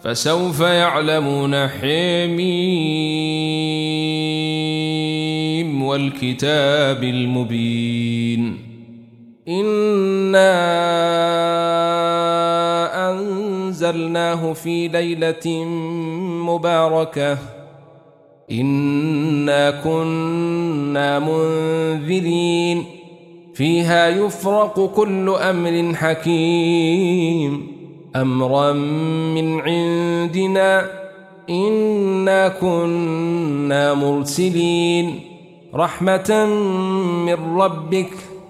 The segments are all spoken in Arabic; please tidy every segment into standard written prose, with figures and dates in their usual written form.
فسوف يعلمون. حميم والكتاب المبين. إنا أنزلناه في ليلة مباركة إنا كنا منذرين فيها يفرق كل أمر حكيم أمرا من عندنا إنا كنا مرسلين رحمة من ربك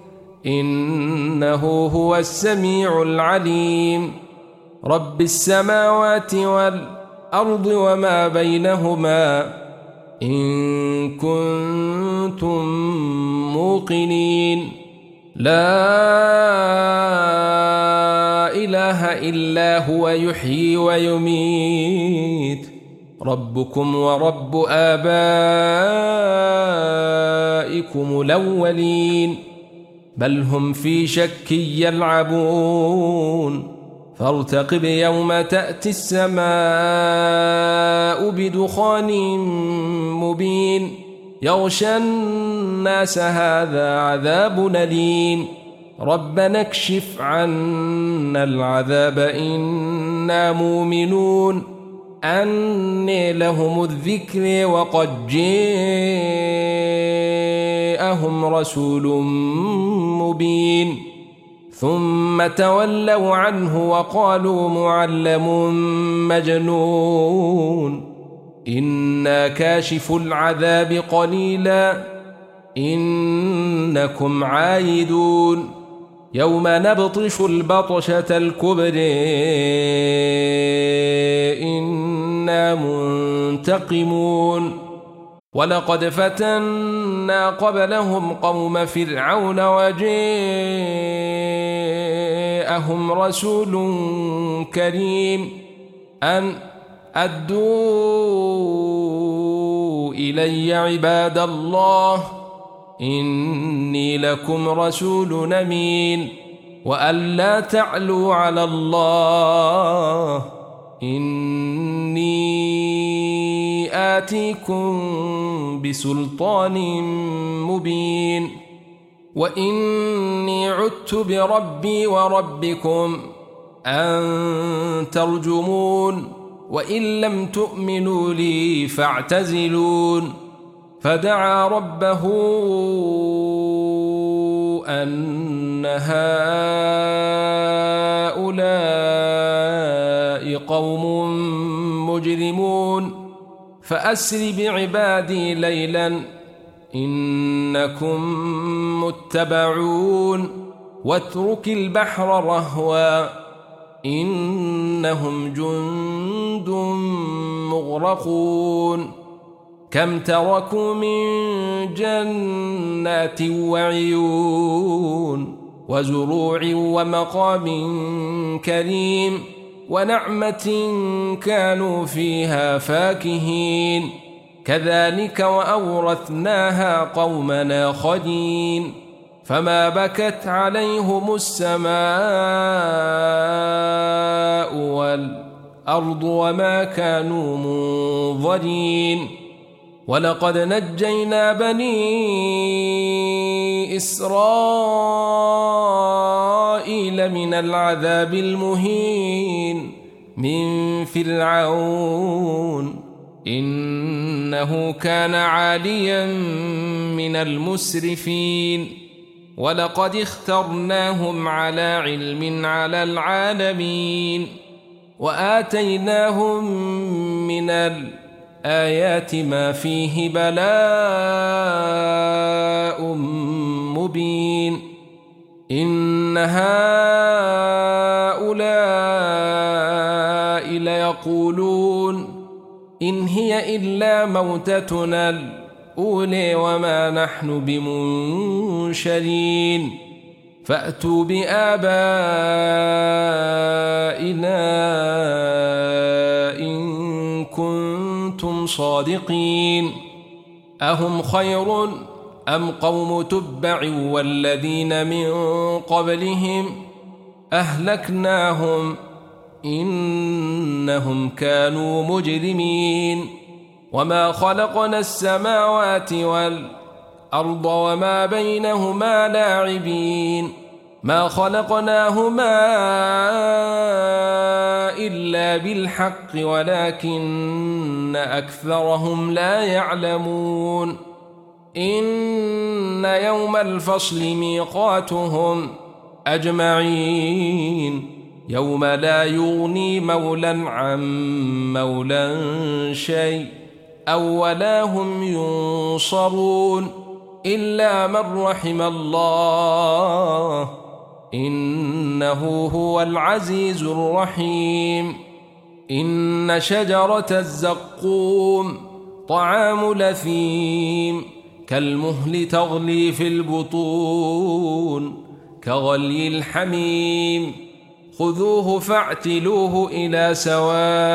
إنه هو السميع العليم. رب السماوات والأرض وما بينهما إن كنتم موقنين. لا إله إلا هو يحيي ويميت ربكم ورب آبائكم الأولين بل هم في شك يلعبون. فارتقب يوم تأتي السماء بدخان مبين يغشى الناس هذا عذاب أليم. ربنا اكشف عنا العذاب إنا مؤمنون. أني لهم الذكر وقد جاءهم رسول مبين ثم تولوا عنه وقالوا معلم مجنون. إنا كاشف العذاب قليلا إنكم عايدون. يوم نبطش البطشة الكبرى إنا منتقمون. ولقد فتنا قبلهم قوم فرعون وجاءهم رسول كريم أن أدوا إلي عباد الله إني لكم رسول أمين وأن لا تعلوا على الله إني آتيكم بسلطان مبين. وإني عدت بربي وربكم أن ترجمون وإن لم تؤمنوا لي فاعتزلون. فدعا ربه أن هؤلاء قوم مجرمون فأسر بعبادي ليلا إنكم متبعون. واترك البحر رهوا إنهم جند مغرقون. كم تركوا من جنات وعيون وزروع ومقام كريم ونعمة كانوا فيها فاكهين كذلك وأورثناها قوما آخرين. فما بكت عليهم السماء والأرض وما كانوا منظرين. ولقد نجينا بني إسرائيل من العذاب المهين من فرعون إنه كان عاليا من المسرفين. ولقد اخترناهم على علم على العالمين وآتيناهم من الآيات ما فيه بلاء مبين. إن هؤلاء ليقولون إن هي إلا موتتنا الأولى وما نحن بمنشرين. فأتوا بآبائنا إن كنتم صادقين. أهم خير أم قوم تبع والذين من قبلهم أهلكناهم إنهم كانوا مجرمين وما خلقنا السماوات والأرض وما بينهما لاعبين ما خلقناهما إلا بالحق ولكن أكثرهم لا يعلمون إن يوم الفصل ميقاتهم أجمعين يوم لا يغني مولى عن مولى شيء أو ولا هم ينصرون إلا من رحم الله إنه هو العزيز الرحيم إن شجرة الزقوم طعام لثيم كالمهل تغلي في البطون كغلي الحميم خذوه فاعتلوه إلى سواء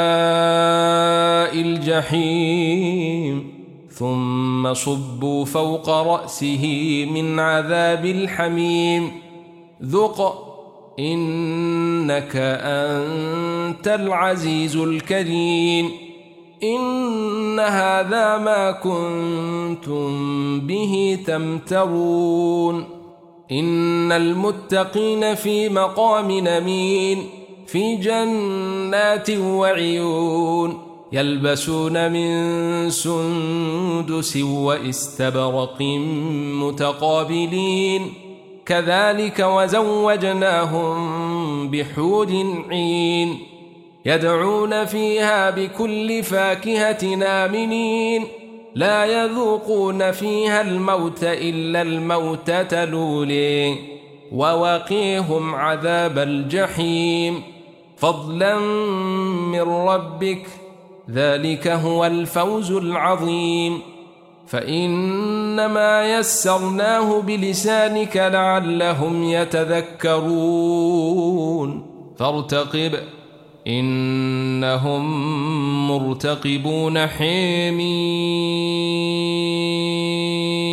الجحيم ثم صبوا فوق رأسه من عذاب الحميم ذق إنك أنت العزيز الكريم إن هذا ما كنتم به تمترون إن المتقين في مقام أمين في جنات وعيون يلبسون من سندس واستبرق متقابلين كذلك وزوجناهم بحور عين يدعون فيها بكل فاكهة آمنين لا يذوقون فيها الموت إلا الموتة الأولى ووقيهم عذاب الجحيم فضلا من ربك ذلك هو الفوز العظيم فإنما يسرناه بلسانك لعلهم يتذكرون فارتقب إنهم مرتقبون حميم